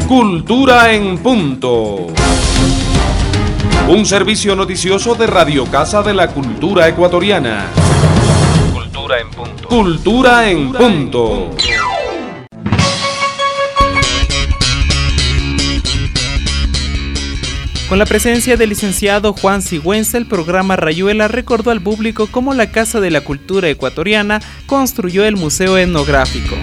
Cultura en Punto. Un servicio noticioso de Radio Casa de la Cultura Ecuatoriana. Cultura en Punto. Cultura en Punto. Con la presencia del licenciado Juan Sigüenza, el programa Rayuela recordó al público cómo la Casa de la Cultura Ecuatoriana construyó el Museo Etnográfico.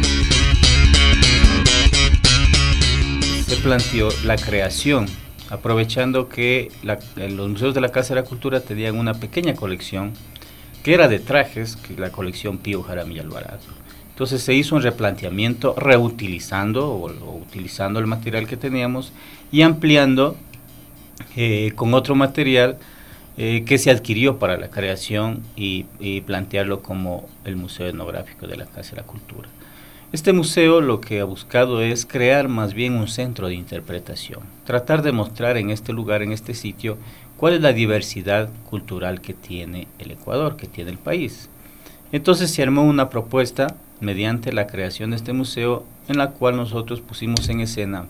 Se planteó la creación, aprovechando que los museos de la Casa de la Cultura tenían una pequeña colección que era de trajes, que es la colección Pío Jaramillo Alvarado. Entonces se hizo un replanteamiento reutilizando o utilizando el material que teníamos y ampliando con otro material que se adquirió para la creación y plantearlo como el Museo Etnográfico de la Casa de la Cultura. Este museo lo que ha buscado es crear más bien un centro de interpretación, tratar de mostrar en este lugar, en este sitio, cuál es la diversidad cultural que tiene el Ecuador, que tiene el país. Entonces se armó una propuesta mediante la creación de este museo en la cual nosotros pusimos en escena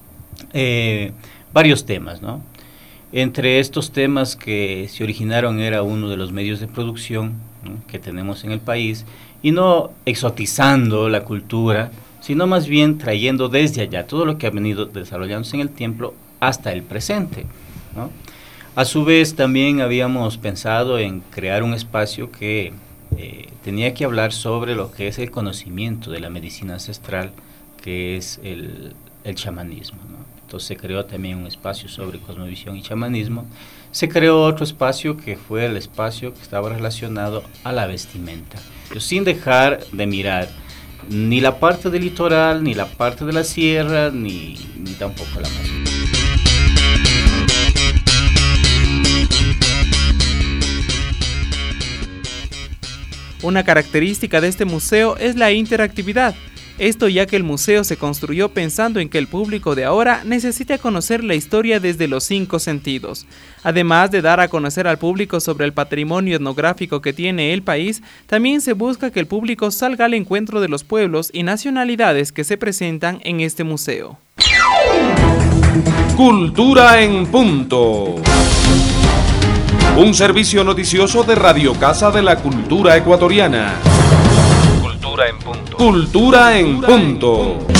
varios temas, ¿no? Entre estos temas que se originaron era uno de los medios de producción, ¿no?, que tenemos en el país, y no exotizando la cultura, sino más bien trayendo desde allá todo lo que ha venido desarrollándose en el tiempo hasta el presente, ¿no? A su vez también habíamos pensado en crear un espacio que tenía que hablar sobre lo que es el conocimiento de la medicina ancestral, que es el chamanismo, ¿no? Entonces se creó también un espacio sobre cosmovisión y chamanismo. Se creó otro espacio que fue el espacio que estaba relacionado a la vestimenta, pero sin dejar de mirar ni la parte del litoral, ni la parte de la sierra, ni tampoco la Amazonía. Una característica de este museo es la interactividad. Esto ya que el museo se construyó pensando en que el público de ahora necesita conocer la historia desde los 5 sentidos. Además de dar a conocer al público sobre el patrimonio etnográfico que tiene el país, también se busca que el público salga al encuentro de los pueblos y nacionalidades que se presentan en este museo. Cultura en Punto. Un servicio noticioso de Radio Casa de la Cultura Ecuatoriana. Cultura en Punto. Cultura en Punto.